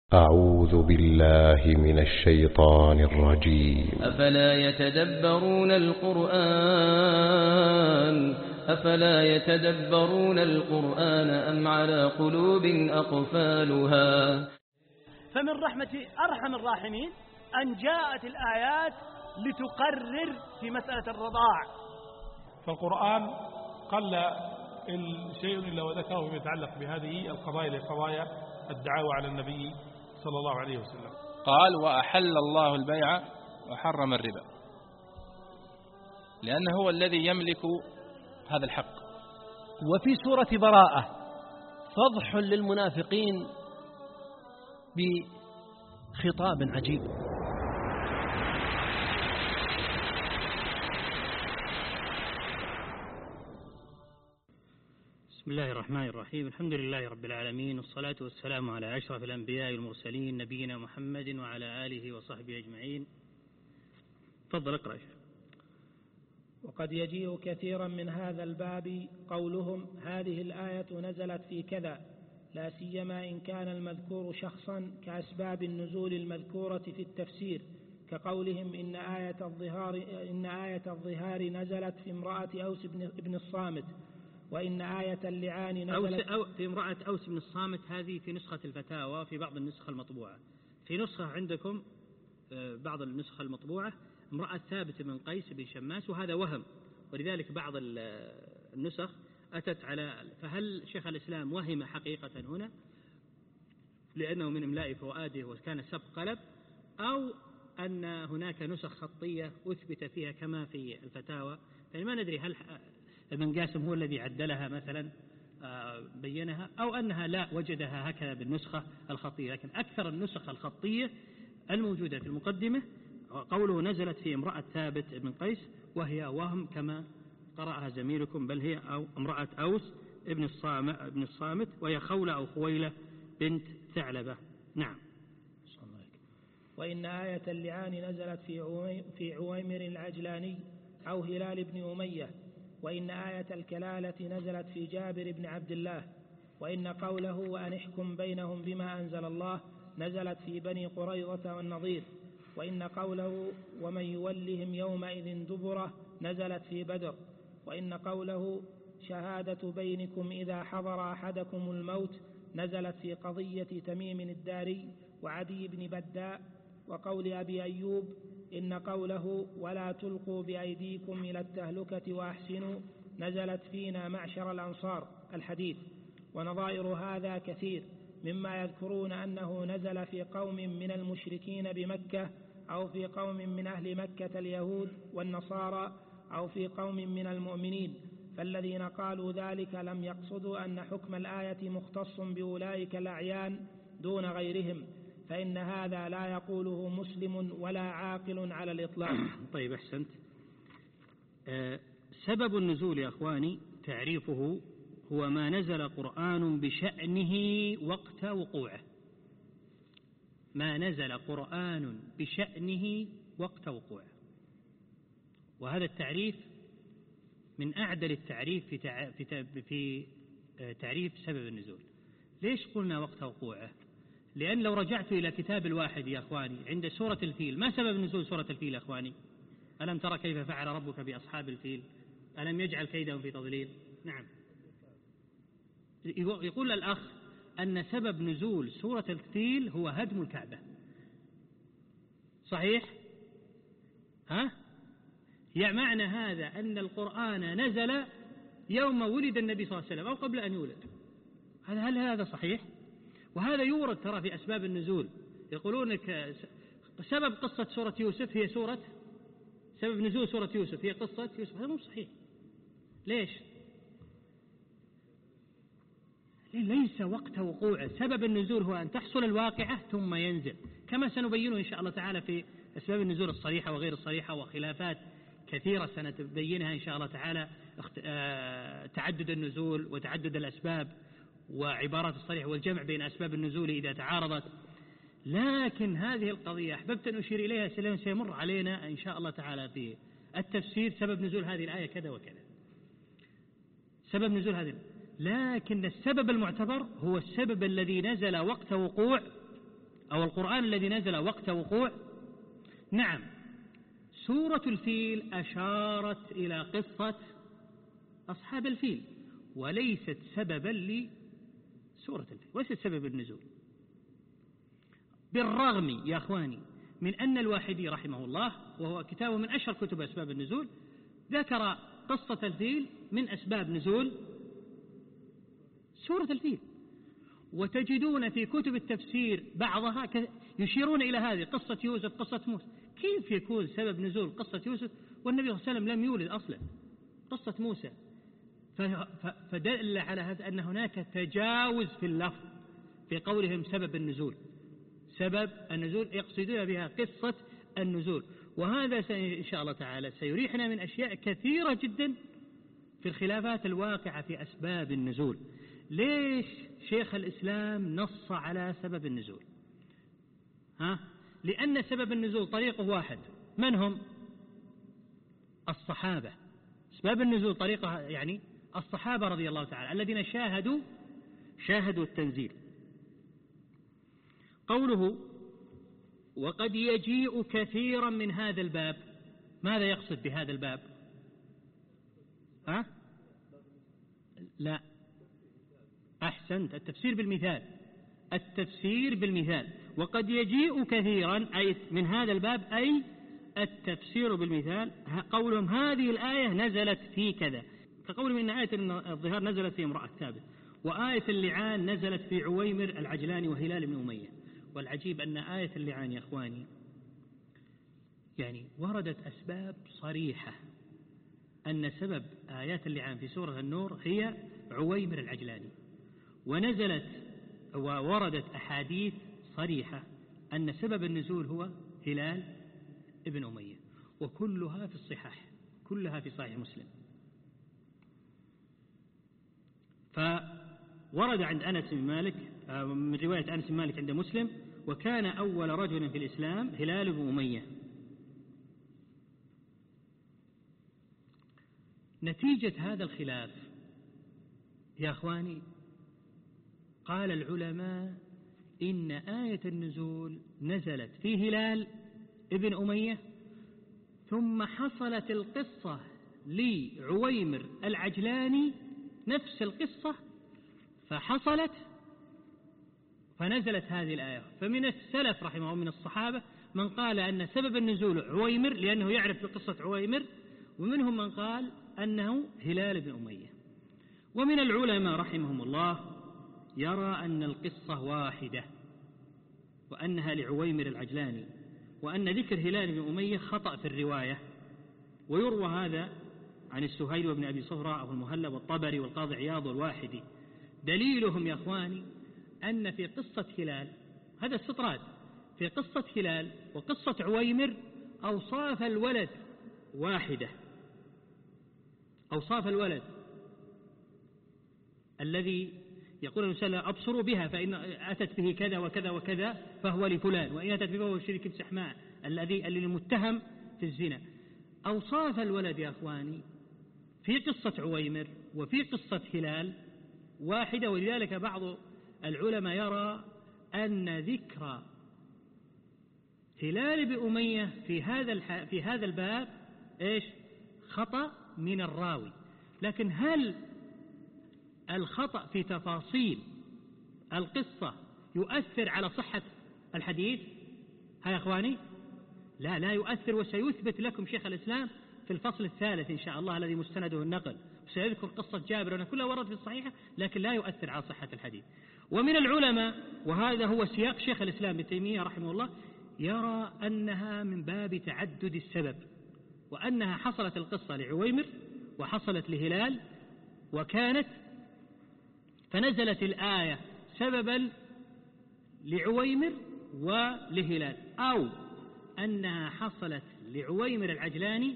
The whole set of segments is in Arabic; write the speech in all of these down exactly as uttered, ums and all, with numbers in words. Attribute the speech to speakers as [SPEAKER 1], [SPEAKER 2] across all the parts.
[SPEAKER 1] أعوذ بالله من الشيطان الرجيم.
[SPEAKER 2] أفلا يتدبرون القرآن أفلا يتدبرون القرآن أم على قلوب أقفالها.
[SPEAKER 3] فمن رحمة أرحم الراحمين أن جاءت الآيات لتقرر في مسألة الرضاع.
[SPEAKER 4] فالقرآن قل شيء إلا وذكره يتعلق بهذه القضايا لقضايا الدعاوى على النبي صلى الله عليه وسلم.
[SPEAKER 5] قال وأحل الله البيع وحرم الربا، لأنه هو الذي يملك هذا الحق.
[SPEAKER 6] وفي سورة براءة فضح للمنافقين بخطاب عجيب.
[SPEAKER 7] بسم الله الرحمن الرحيم. الحمد لله رب العالمين، والصلاة والسلام على أشرف الأنبياء والمرسلين نبينا محمد وعلى آله وصحبه أجمعين. تفضل اقرأ.
[SPEAKER 8] وقد يجيء كثيرا من هذا الباب قولهم هذه الآية نزلت في كذا، لا سيما إن كان المذكور شخصا كأسباب النزول المذكورة في التفسير، كقولهم إن آية الظهار إن آية الظهار نزلت في امرأة أوس بن الصامت، وإن آية اللعان نزلت
[SPEAKER 7] أو في امرأة أوس بن الصامت. هذه في نسخة الفتاوى في بعض النسخ المطبوعة. في نسخة عندكم بعض النسخ المطبوعة امرأة ثابت بن قيس بن شماس، وهذا وهم، ولذلك بعض النسخ أتت على. فهل شيخ الإسلام وهم حقيقة هنا لأنه من إملاء فؤاده وكان سبق قلب، أو أن هناك نسخ خطية أثبت فيها كما في الفتاوى؟ يعني ما ندري هل ابن قاسم هو الذي عدلها مثلا بينها، أو أنها لا وجدها هكذا بالنسخة الخطية. لكن أكثر النسخ الخطية الموجودة في المقدمة قوله نزلت في امرأة ثابت بن قيس، وهي وهم كما قرأها زميلكم، بل هي أو امرأة أوس ابن الصامت, ابن الصامت وهي خولة أو خويلة بنت ثعلبة. نعم.
[SPEAKER 8] وإن آية اللعان نزلت في في عويمر العجلاني أو هلال بن أمية. وإن آية الكلالة نزلت في جابر بن عبد الله. وإن قوله وأن احكم بينهم بما أنزل الله نزلت في بني قريظة والنضير. وإن قوله ومن يولهم يومئذ دبره نزلت في بدر. وإن قوله شهادة بينكم إذا حضر أحدكم الموت نزلت في قضية تميم الداري وعدي بن بداء. وقول أبي أيوب إن قوله ولا تلقوا بأيديكم إلى التهلكة وأحسنوا نزلت فينا معشر الأنصار الحديث. ونظائر هذا كثير مما يذكرون أنه نزل في قوم من المشركين بمكة، أو في قوم من أهل مكة اليهود والنصارى، أو في قوم من المؤمنين. فالذين قالوا ذلك لم يقصدوا أن حكم الآية مختص بأولئك الأعيان دون غيرهم، فإن هذا لا يقوله مسلم ولا عاقل على الإطلاق.
[SPEAKER 7] طيب أحسنت. أه سبب النزول يا أخواني تعريفه هو ما نزل قرآن بشأنه وقت وقوعه. ما نزل قرآن بشأنه وقت وقوعه، وهذا التعريف من أعدل التعريف في, تع... في, ت... في تعريف سبب النزول. ليش قلنا وقت وقوعه؟ لأن لو رجعت إلى كتاب الواحد يا أخواني عند سورة الفيل، ما سبب نزول سورة الفيل يا أخواني؟ ألم ترى كيف فعل ربك بأصحاب الفيل؟ ألم يجعل كيدهم في تضليل؟ نعم. يقول الأخ أن سبب نزول سورة الفيل هو هدم الكعبة، صحيح؟ ها؟ يعني معنى هذا أن القرآن نزل يوم ولد النبي صلى الله عليه وسلم أو قبل أن يولد. هل هذا صحيح؟ وهذا يورد ترى في أسباب النزول. يقولون لك سبب قصة سورة يوسف هي سورة سبب نزول سورة يوسف هي قصة يوسف. هذا مو صحيح. ليش؟ ليس وقت وقوعه. سبب النزول هو أن تحصل الواقعة ثم ينزل، كما سنبينه إن شاء الله تعالى في أسباب النزول الصريحة وغير الصريحة، وخلافات كثيرة سنبينها إن شاء الله تعالى، تعدد النزول وتعدد الأسباب وعبارات الصريح والجمع بين أسباب النزول إذا تعارضت. لكن هذه القضية أحببت أن أشير إليها، سيمر علينا إن شاء الله تعالى في التفسير سبب نزول هذه الآية كذا وكذا، سبب نزول هذه. لكن السبب المعتبر هو السبب الذي نزل وقت وقوع أو القرآن الذي نزل وقت وقوع؟ نعم، سورة الفيل أشارت إلى قصة أصحاب الفيل وليست سببا لسورة الفيل، وليست سبب النزول. بالرغم يا أخواني من أن الواحدي رحمه الله، وهو كتابه من أشهر كتب أسباب النزول، ذكر قصة الفيل من أسباب نزول سورة الفيل. وتجدون في كتب التفسير بعضها يشيرون إلى هذه قصة يوسف، قصة موسى. كيف يكون سبب نزول قصة يوسف والنبي صلى الله عليه وسلم لم يولد أصلا؟ قصة موسى. فدل على هذا أن هناك تجاوز في اللفظ في قولهم سبب النزول. سبب النزول يقصدون بها قصة النزول، وهذا إن شاء الله تعالى سيريحنا من أشياء كثيرة جدا في الخلافات الواقعة في أسباب النزول. ليش شيخ الإسلام نص على سبب النزول؟ ها؟ لأن سبب النزول طريقه واحد. من هم؟ الصحابة. أسباب النزول طريقها يعني الصحابة رضي الله تعالى الذين شاهدوا شاهدوا التنزيل. قوله وقد يجيء كثيرا من هذا الباب، ماذا يقصد بهذا الباب؟ ها؟ لا، أحسنت، التفسير بالمثال. التفسير بالمثال. وقد يجيء كثيرا أي من هذا الباب أي التفسير بالمثال. قولهم هذه الآية نزلت في كذا، كقولهم إن آية الظهار نزلت في امرأة ثابت، وآية اللعان نزلت في عويمر العجلاني وهلال بن أمية. والعجيب أن آية اللعان يا أخواني يعني وردت أسباب صريحة أن سبب آيات اللعان في سورة النور هي عويمر العجلاني، ونزلت ووردت أحاديث صريحة أن سبب النزول هو هلال ابن أمية، وكلها في الصحاح، كلها في صحيح مسلم. فورد عند أنس بن مالك من رواية أنس بن مالك عند مسلم: وكان أول رجل في الإسلام هلال بن أمية. نتيجة هذا الخلاف يا أخواني قال العلماء إن آية النزول نزلت في هلال ابن أمية، ثم حصلت القصة لعويمر العجلاني نفس القصة فحصلت فنزلت هذه الآية. فمن السلف رحمه الله من الصحابة من قال أن سبب النزول عويمر لأنه يعرف بقصة عويمر، ومنهم من قال أنه هلال بن أمية. ومن العلماء رحمهم الله يرى أن القصة واحدة وأنها لعويمر العجلاني، وأن ذكر هلال بن أمية خطأ في الرواية. ويروى هذا عن السهيل وابن أبي صهرة أو المهلب والطبري والقاضي عياض والواحدي. دليلهم يا أخواني أن في قصة هلال، هذا استطراد، في قصة هلال وقصة عويمر أوصاف الولد واحدة. أوصاف الولد الذي يقول الإنسان أبصروا بها فإن أتت به كذا وكذا وكذا فهو لفلان، وإن أتت به هو شريك سحماء الذي المتهم في الزنا. أوصاف الولد يا أخواني في قصة عويمر وفي قصة هلال واحدة. ولذلك بعض العلماء يرى أن ذكر هلال بن أمية في هذا في هذا الباب إيش؟ خطأ من الراوي. لكن هل الخطأ في تفاصيل القصة يؤثر على صحة الحديث؟ ها يا أخواني؟ لا لا يؤثر، وسيثبت لكم شيخ الإسلام في الفصل الثالث إن شاء الله الذي مستنده النقل، سيذكر قصة جابر وأنها كلها ورد في الصحيحة لكن لا يؤثر على صحة الحديث. ومن العلماء، وهذا هو سياق شيخ الإسلام ابن تيمية رحمه الله، يرى أنها من باب تعدد السبب، وأنها حصلت القصة لعويمر وحصلت لهلال وكانت فنزلت الآية سببا لعويمر ولهلال، أو أنها حصلت لعويمر العجلاني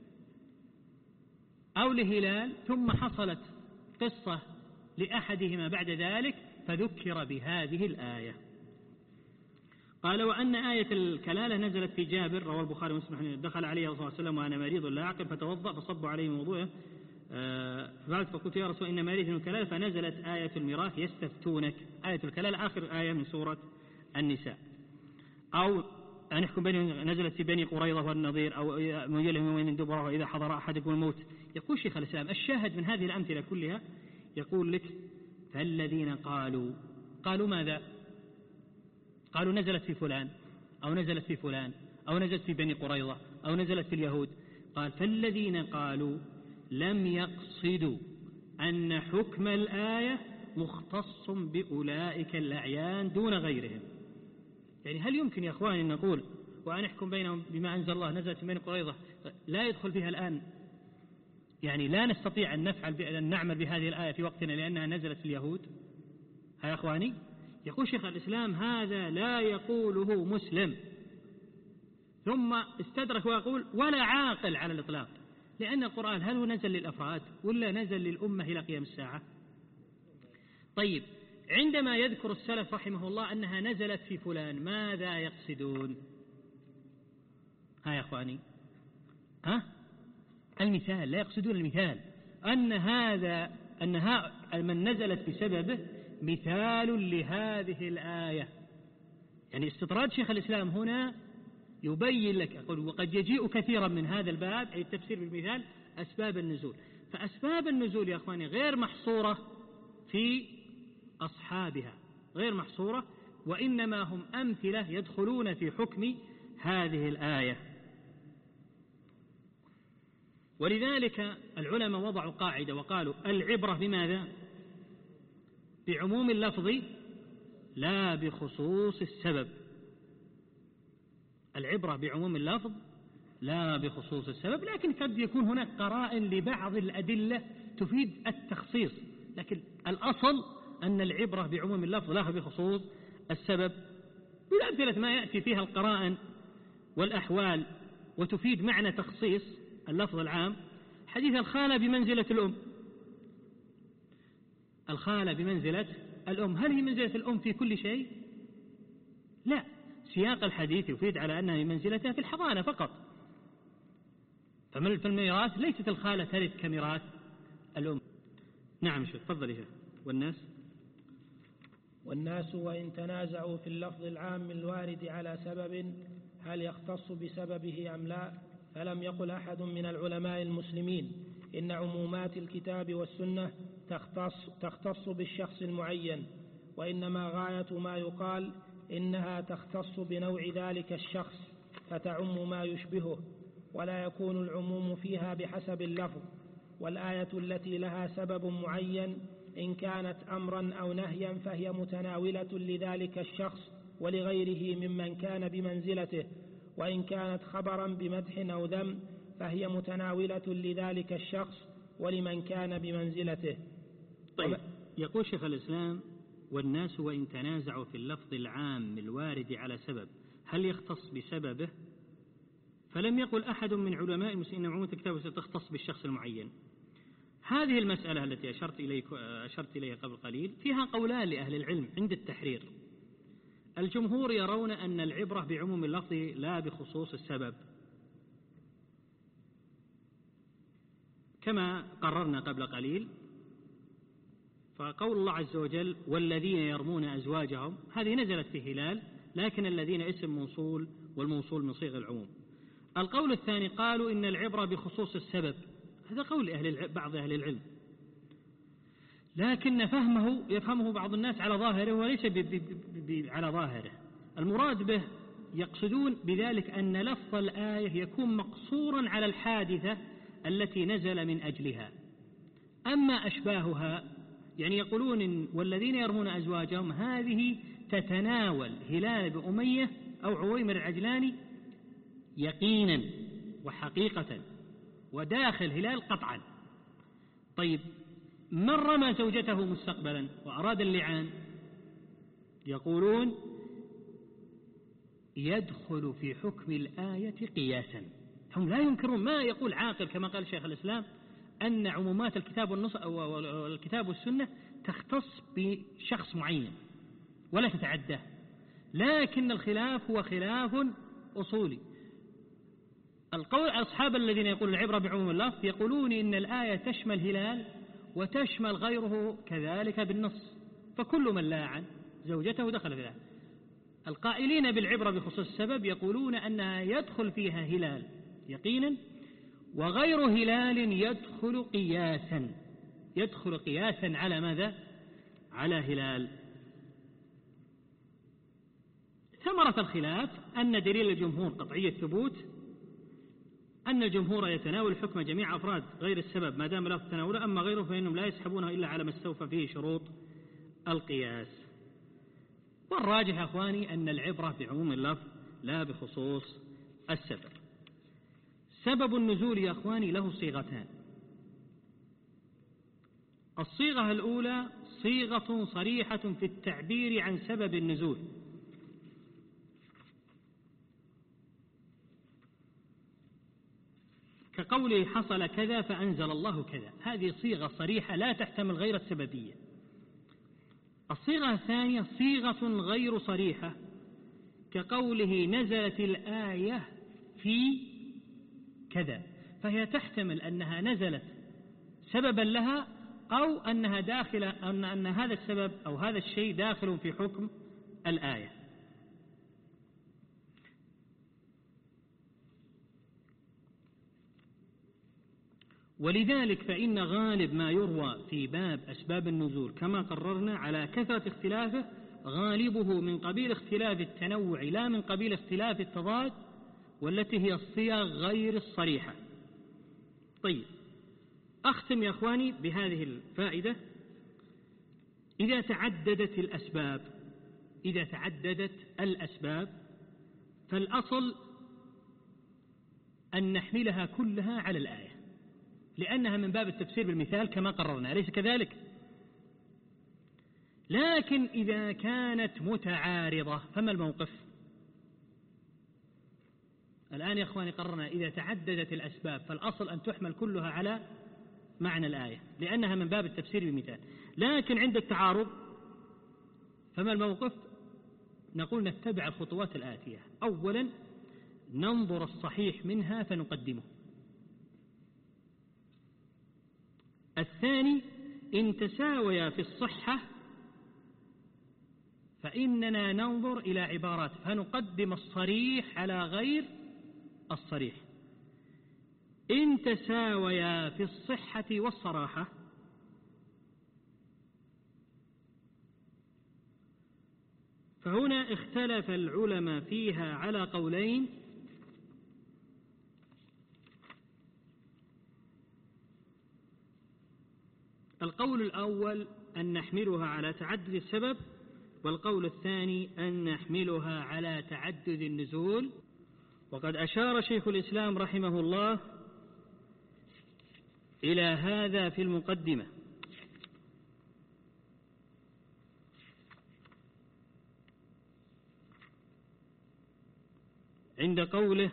[SPEAKER 7] أو لهلال ثم حصلت قصة لأحدهما بعد ذلك فذكر بهذه الآية. قال: وأن آية الكلالة نزلت في جابر، رواه البخاري ومسلم، دخل عليه صلى الله عليه وسلم وأنا مريض لا أعقل فتوضأ فصبوا عليه موضوعه فبعد فقلت يا رسول إن مريض من الكلالة، فنزلت آية الميراث يستفتونك. آية الكلالة آخر آية من سورة النساء. أو أن يحكم بين نزلت في بني قريظة والنظير أو مجلهم من دبره وإذا حضر أحدكم الموت. يقول شيخ الإسلام الشاهد من هذه الأمثلة كلها يقول لك فالذين قالوا قالوا ماذا؟ قالوا نزلت في فلان أو نزلت في فلان أو نزلت في بني قريظة أو نزلت في اليهود. قال فالذين قالوا لم يقصدوا أن حكم الآية مختص بأولئك الأعيان دون غيرهم. يعني هل يمكن يا أخواني أن نقول وأن نحكم بينهم بما أنزل الله نزلت في بني قريظة لا يدخل فيها الآن؟ يعني لا نستطيع أن نفعل أن نعمل بهذه الآية في وقتنا لأنها نزلت في اليهود. ها يا أخواني يقول شيخ الإسلام هذا لا يقوله مسلم، ثم استدرك ويقول ولا عاقل على الإطلاق، لأن القرآن هل هو نزل للأفراد ولا نزل للأمة إلى قيام الساعة؟ طيب عندما يذكر السلف رحمه الله أنها نزلت في فلان ماذا يقصدون؟ ها يا أخواني ها المثال، لا يقصدون المثال أن هذا أن من نزلت بسببه مثال لهذه الآية. يعني استطراد شيخ الإسلام هنا يبين لك أقول وقد يجيء كثيرا من هذا الباب أي التفسير بالمثال أسباب النزول. فأسباب النزول يا أخواني غير محصورة في أصحابها، غير محصورة، وإنما هم أمثلة يدخلون في حكم هذه الآية. ولذلك العلماء وضعوا قاعدة وقالوا العبرة بماذا؟ بعموم اللفظ لا بخصوص السبب. العبرة بعموم اللفظ لا بخصوص السبب، لكن قد يكون هناك قرائن لبعض الأدلة تفيد التخصيص، لكن الأصل أن العبرة بعموم اللفظ لا بخصوص السبب. بالأمثلة ما يأتي فيها القرائن والأحوال وتفيد معنى تخصيص اللفظ العام. حديث الخالة بمنزلة الأم، الخالة بمنزلة الأم، هل هي منزلة الأم في كل شيء؟ لا، سياق الحديث يفيد على أنها منزلتها في الحضانة فقط. فمن الميراث ليست الخالة ترث كميراث الأم. نعم شيخ تفضل يا شيخ. والناس
[SPEAKER 8] والناس وإن تنازعوا في اللفظ العام الوارد على سبب هل يختص بسببه أم لا، فلم يقل أحد من العلماء المسلمين إن عمومات الكتاب والسنة تختص, تختص بالشخص المعين، وإنما غاية ما يقال إنها تختص بنوع ذلك الشخص فتعم ما يشبهه، ولا يكون العموم فيها بحسب اللفظ. والآية التي لها سبب معين إن كانت أمرا أو نهيا فهي متناولة لذلك الشخص ولغيره ممن كان بمنزلته، وإن كانت خبرا بمدح أو ذم فهي متناولة لذلك الشخص ولمن كان بمنزلته.
[SPEAKER 7] طيب يقول شيخ الإسلام والناس وإن تنازعوا في اللفظ العام الوارد على سبب هل يختص بسببه، فلم يقل أحد من علماء المسلمين إن عمومات الكتاب تختص بالشخص المعين. هذه المسألة التي أشرت إليك أشرت إليها قبل قليل فيها قولان لأهل العلم عند التحرير. الجمهور يرون أن العبرة بعموم اللفظ لا بخصوص السبب، كما قررنا قبل قليل. فقول الله عز وجل والذين يرمون أزواجهم هذه نزلت في هلال، لكن الذين اسم موصول والموصول من صيغ العموم. القول الثاني قالوا إن العبرة بخصوص السبب، هذا قول أهل بعض أهل العلم، لكن فهمه يفهمه بعض الناس على ظاهره وليس ب ب ب على ظاهره. المراد به يقصدون بذلك أن لفظ الآية يكون مقصورا على الحادثة التي نزل من أجلها. أما أشباهها يعني يقولون إن والذين يرمون أزواجهم هذه تتناول هلال بن أمية أو عويمر العجلاني يقينا وحقيقة وداخل هلال قطعا. طيب من رمى زوجته مستقبلا وأراد اللعان يقولون يدخل في حكم الآية قياسا. هم لا ينكرون ما يقول عاقل كما قال شيخ الإسلام أن عمومات الكتاب والنص والكتاب والسنة تختص بشخص معين ولا تتعداه، لكن الخلاف هو خلاف أصولي. القول أصحاب الذين يقولون العبرة بعموم اللفظ يقولون إن الآية تشمل هلال وتشمل غيره كذلك بالنص، فكل من لاعن زوجته دخل في ذلك. القائلين بالعبرة بخصوص السبب يقولون أنها يدخل فيها هلال يقينا، وغير هلال يدخل قياسا يدخل قياسا على ماذا؟ على هلال. ثمرة الخلاف أن دليل الجمهور قطعية ثبوت، أن الجمهور يتناول حكم جميع أفراد غير السبب ما دام لا تناوله، أما غيره فإنهم لا يسحبونه إلا على ما استوفى فيه شروط القياس. والراجح يا أخواني أن العبرة بعموم اللفظ لا بخصوص السبب. سبب النزول يا أخواني له صيغتان. الصيغة الأولى صيغة صريحة في التعبير عن سبب النزول، كقوله حصل كذا فأنزل الله كذا، هذه صيغة صريحة لا تحتمل غير السببية. الصيغة الثانية صيغة غير صريحة، كقوله نزلت الآية في كذا، فهي تحتمل أنها نزلت سببا لها، أو أنها داخلة أن أن هذا السبب أو هذا الشيء داخل في حكم الآية. ولذلك فإن غالب ما يروى في باب أسباب النزول كما قررنا على كثرة اختلافه غالبه من قبيل اختلاف التنوع لا من قبيل اختلاف التضاد، والتي هي الصيغ غير الصريحة. طيب، أختم يا أخواني بهذه الفائدة. إذا تعددت الأسباب إذا تعددت الأسباب فالأصل أن نحملها كلها على الآية، لأنها من باب التفسير بالمثال كما قررنا، أليس كذلك؟ لكن إذا كانت متعارضة فما الموقف؟ الآن يا أخواني قررنا إذا تعددت الأسباب فالأصل أن تحمل كلها على معنى الآية، لأنها من باب التفسير بالمثال. لكن عند التعارض فما الموقف؟ نقول نتبع الخطوات الآتية. أولا ننظر الصحيح منها فنقدمه. الثاني إن تساويا في الصحة فإننا ننظر إلى عبارات فنقدم الصريح على غير الصريح. إن تساويا في الصحة والصراحة فهنا اختلف العلماء فيها على قولين. القول الأول أن نحملها على تعدد السبب، والقول الثاني أن نحملها على تعدد النزول. وقد أشار شيخ الإسلام رحمه الله إلى هذا في المقدمة، عند قوله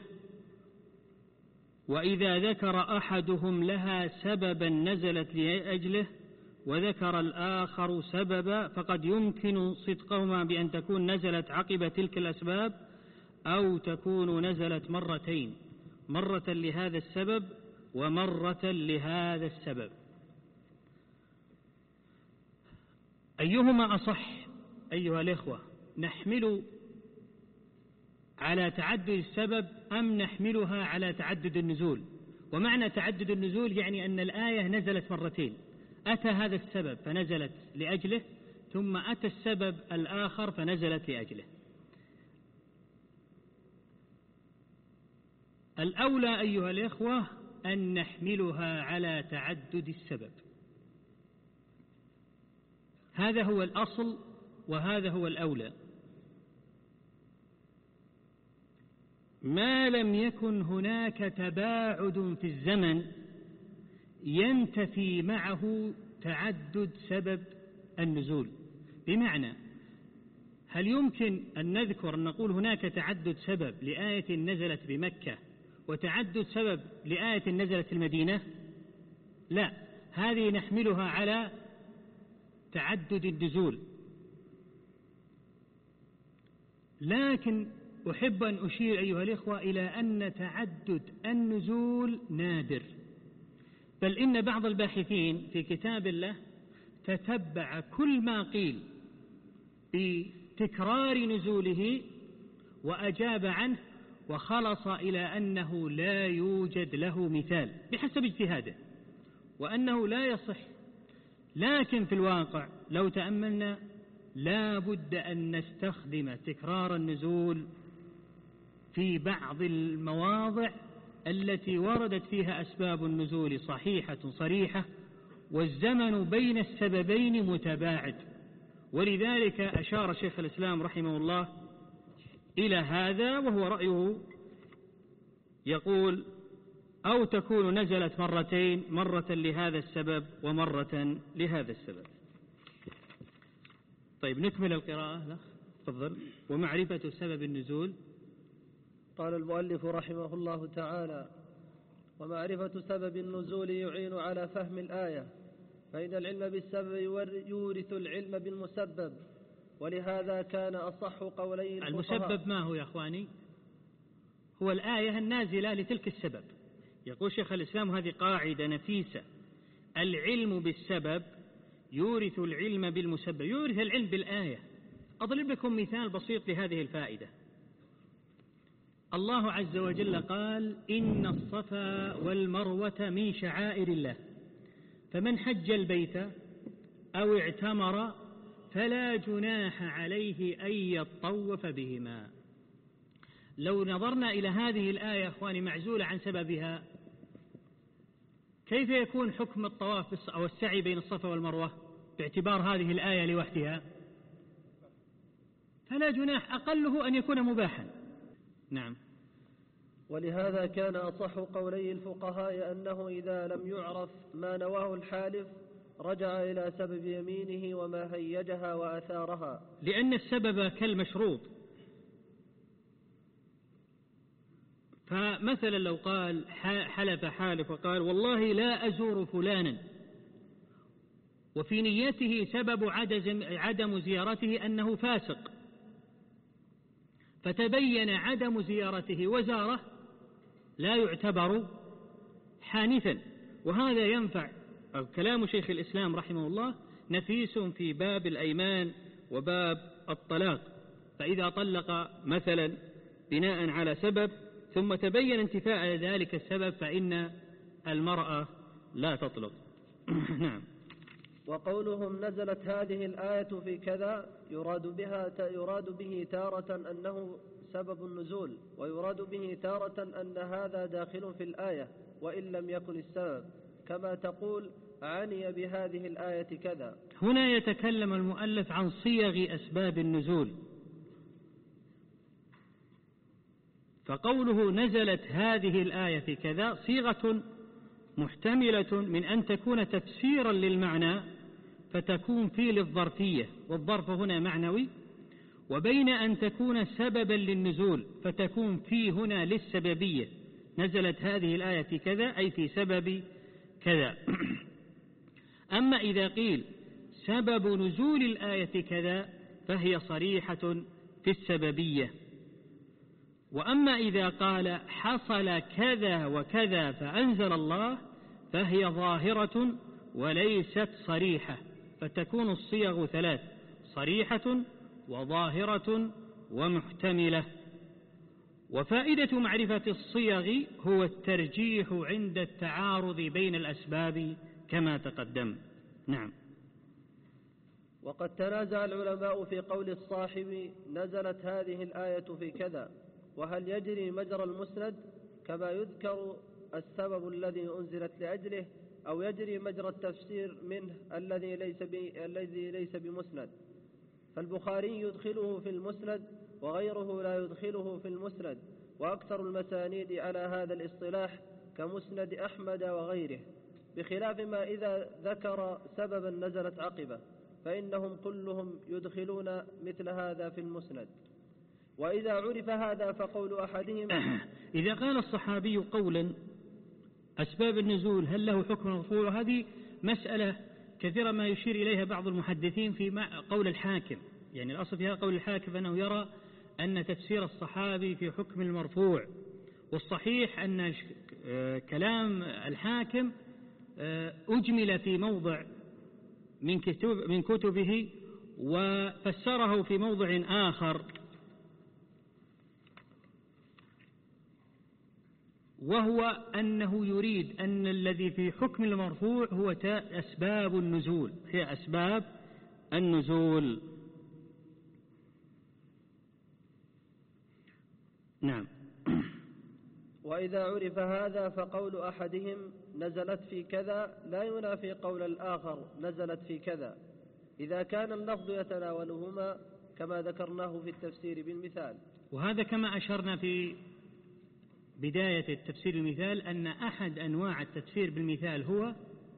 [SPEAKER 7] وإذا ذكر أحدهم لها سببا نزلت لأجله وذكر الآخر سببا فقد يمكن صدقهما بأن تكون نزلت عقب تلك الأسباب أو تكون نزلت مرتين، مرة لهذا السبب ومرة لهذا السبب. أيهما أصح أيها الإخوة؟ نحمل على تعدد السبب أم نحملها على تعدد النزول؟ ومعنى تعدد النزول يعني أن الآية نزلت مرتين، أتى هذا السبب فنزلت لأجله، ثم أتى السبب الآخر فنزلت لأجله. الأولى أيها الإخوة أن نحملها على تعدد السبب، هذا هو الأصل وهذا هو الأولى، ما لم يكن هناك تباعد في الزمن ينتفي معه تعدد سبب النزول. بمعنى هل يمكن أن نذكر أن نقول هناك تعدد سبب لآية نزلت بمكة وتعدد سبب لآية نزلت في المدينة؟ لا، هذه نحملها على تعدد النزول. لكن أحب أن أشير أيها الإخوة إلى أن تعدد النزول نادر، بل إن بعض الباحثين في كتاب الله تتبع كل ما قيل تكرار نزوله وأجاب عنه وخلص إلى أنه لا يوجد له مثال بحسب اجتهاده وأنه لا يصح. لكن في الواقع لو تأملنا لا بد أن نستخدم تكرار النزول في بعض المواضع التي وردت فيها أسباب النزول صحيحة صريحة والزمن بين السببين متباعد. ولذلك أشار شيخ الإسلام رحمه الله إلى هذا، وهو رأيه يقول أو تكون نزلت مرتين، مرة لهذا السبب ومرة لهذا السبب. طيب نكمل القراءة. لا تفضل. ومعرفة سبب النزول.
[SPEAKER 9] قال المؤلف رحمه الله تعالى: ومعرفة سبب النزول يعين على فهم الآية، فإن العلم بالسبب يورث العلم بالمسبب، ولهذا كان أصح قولي الفقهاء.
[SPEAKER 7] المسبب ما هو يا أخواني؟ هو الآية النازلة لتلك السبب. يقول شيخ الإسلام هذه قاعدة نفيسة: العلم بالسبب يورث العلم بالمسبب، يورث العلم بالآية. أضرب لكم مثال بسيط لهذه الفائدة. الله عز وجل قال: إن الصفا والمروة من شعائر الله، فمن حج البيت أو اعتمر فلا جناح عليه أن يطوف بهما. لو نظرنا إلى هذه الآية أخواني معزولة عن سببها، كيف يكون حكم الطواف أو السعي بين الصفا والمروة باعتبار هذه الآية لوحدها؟ فلا جناح، أقله أن يكون مباحا. نعم.
[SPEAKER 9] ولهذا كان أصح قولي الفقهاء أنه إذا لم يعرف ما نواه الحالف رجع إلى سبب يمينه وما هيجها وأثارها،
[SPEAKER 7] لأن السبب كالمشروط. فمثلا لو قال حلف حالف وقال والله لا أزور فلانا، وفي نيته سبب عدم زيارته أنه فاسق، فتبين عدم زيارته وزاره، لا يعتبر حانثا. وهذا ينفع كلام شيخ الإسلام رحمه الله نفيس في باب الأيمان وباب الطلاق. فإذا طلق مثلا بناء على سبب ثم تبين انتفاء ذلك السبب فإن المرأة لا تطلق. نعم.
[SPEAKER 9] وقولهم نزلت هذه الآية في كذا يراد بها يراد به تارة أنه سبب النزول، ويراد به تارة أن هذا داخل في الآية وإن لم يكن السبب، كما تقول عني بهذه الآية كذا.
[SPEAKER 7] هنا يتكلم المؤلف عن صيغ أسباب النزول، فقوله نزلت هذه الآية في كذا صيغة محتملة من أن تكون تفسيرا للمعنى فتكون في للظرفية، والظرف هنا معنوي، وبين أن تكون سببا للنزول فتكون في هنا للسببية. نزلت هذه الآية في كذا أي في سبب كذا. أما إذا قيل سبب نزول الآية كذا فهي صريحة في السببية. وأما إذا قال حصل كذا وكذا فأنزل الله فهي ظاهرة وليست صريحة، فتكون الصيغ ثلاث: صريحة وظاهرة ومحتملة. وفائدة معرفة الصيغ هو الترجيح عند التعارض بين الأسباب كما تقدم. نعم.
[SPEAKER 9] وقد تنازع العلماء في قول الصاحب نزلت هذه الآية في كذا، وهل يجري مجرى المسند كما يذكر السبب الذي أنزلت لأجله، أو يجري مجرى التفسير منه الذي ليس الذي ليس بمسند. فالبخاري يدخله في المسند وغيره لا يدخله في المسند، وأكثر المسانيد على هذا الاصطلاح كمسند أحمد وغيره، بخلاف ما إذا ذكر سببا نزلت عقبه فإنهم كلهم يدخلون مثل هذا في المسند. وإذا عرف هذا فقول أحدهم
[SPEAKER 7] إذا قال الصحابي قولا أسباب النزول هل له حكم مرفوع؟ هذه مسألة كثيرا ما يشير إليها بعض المحدثين في قول الحاكم، يعني الأصل فيها قول الحاكم أنه يرى أن تفسير الصحابي في حكم المرفوع، والصحيح أن كلام الحاكم أجمل في موضع من كتب من كتبه وفسره في موضع آخر وهو أنه يريد أن الذي في حكم المرفوع هو أسباب النزول، هي أسباب النزول. نعم.
[SPEAKER 9] وإذا عرف هذا فقول أحدهم نزلت في كذا لا ينافي قول الآخر نزلت في كذا إذا كان اللفظ يتناولهما كما ذكرناه في التفسير بالمثال.
[SPEAKER 7] وهذا كما أشرنا في بداية التفسير بالمثال أن أحد أنواع التفسير بالمثال هو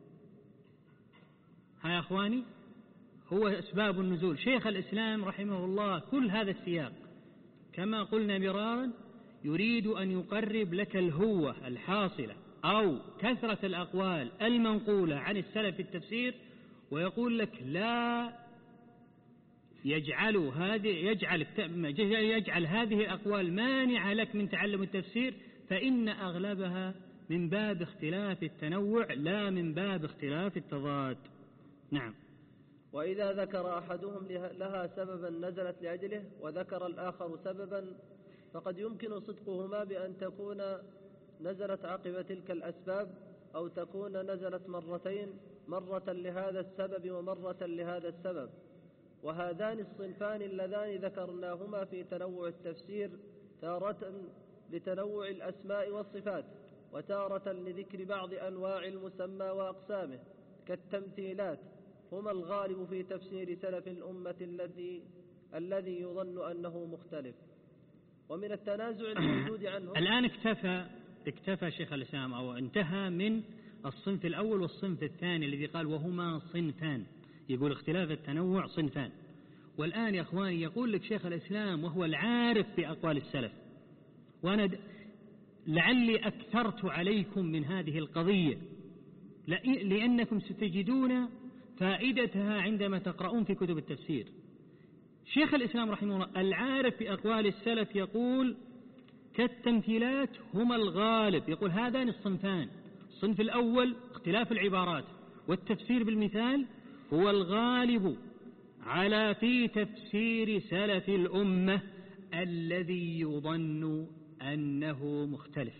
[SPEAKER 7] ها يا أخواني هو أسباب النزول. شيخ الإسلام رحمه الله كل هذا السياق كما قلنا مرارا يريد أن يقرب لك الهوة الحاصلة أو كثرة الأقوال المنقولة عن السلف في التفسير، ويقول لك لا يجعل هذه يجعل يجعل هذه الأقوال مانعة لك من تعلم التفسير، فإن أغلبها من باب اختلاف التنوع لا من باب اختلاف التضاد. نعم.
[SPEAKER 9] وإذا ذكر أحدهم لها سببا نزلت لأجله وذكر الآخر سببا فقد يمكن صدقهما بأن تكون نزلت عقب تلك الأسباب أو تكون نزلت مرتين، مرة لهذا السبب ومرة لهذا السبب. وهذان الصنفان اللذان ذكرناهما في تنوع التفسير تارة لتنوع الأسماء والصفات وتارة لذكر بعض أنواع المسمى وأقسامه كالتمثيلات، هما الغالب في تفسير سلف الأمة الذي الذي يظن أنه مختلف. ومن التنازع الموجود عنه
[SPEAKER 7] الآن اكتفى اكتفى شيخ الإسلام أو انتهى من الصنف الأول والصنف الثاني الذي قال وهما صنفان، يقول اختلاف التنوع صنفان. والآن يا أخواني يقول لك شيخ الإسلام وهو العارف بأقوال السلف، وأنا لعلي أكثرت عليكم من هذه القضية لأنكم ستجدون فائدتها عندما تقرؤون في كتب التفسير. شيخ الإسلام رحمه الله العارف بأقوال السلف يقول كالتمثيلات هما الغالب، يقول هذان الصنفان، الصنف الأول اختلاف العبارات والتفسير بالمثال هو الغالب على في تفسير سلف الأمة الذي يظن أنه مختلف.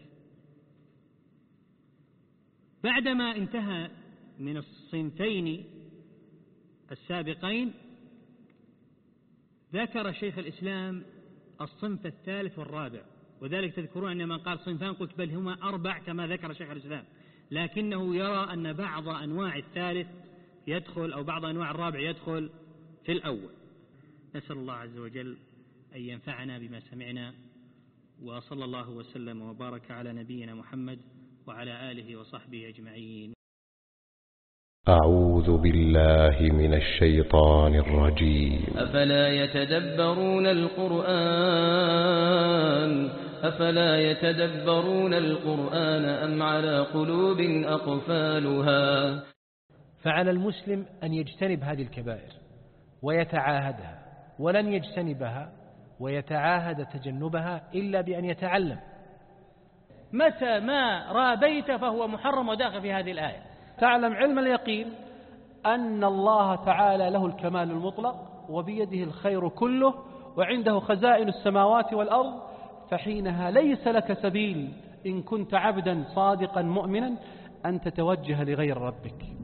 [SPEAKER 7] بعدما انتهى من الصنفين السابقين ذكر شيخ الإسلام الصنف الثالث والرابع، وذلك تذكرون أن من قال صنفان قلت بل هما أربع كما ذكر شيخ الإسلام، لكنه يرى أن بعض أنواع الثالث يدخل أو بعض أنواع الرابع يدخل في الأول. نسأل الله عز وجل أن ينفعنا بما سمعنا، وصلى الله وسلم وبارك على نبينا محمد وعلى آله وصحبه أجمعين.
[SPEAKER 1] أعوذ بالله من الشيطان الرجيم.
[SPEAKER 2] أفلا يتدبرون القرآن أفلا يتدبرون القرآن أم على قلوب أقفالها.
[SPEAKER 6] فعلى المسلم أن يجتنب هذه الكبائر ويتعاهدها، ولن يجتنبها ويتعاهد تجنبها إلا بأن يتعلم.
[SPEAKER 3] متى ما رابيت فهو محرم وداخل في هذه الآية.
[SPEAKER 10] تعلم علم اليقين أن الله تعالى له الكمال المطلق وبيده الخير كله وعنده خزائن السماوات والأرض، فحينها ليس لك سبيل إن كنت عبدا صادقا مؤمنا أن تتوجه لغير ربك.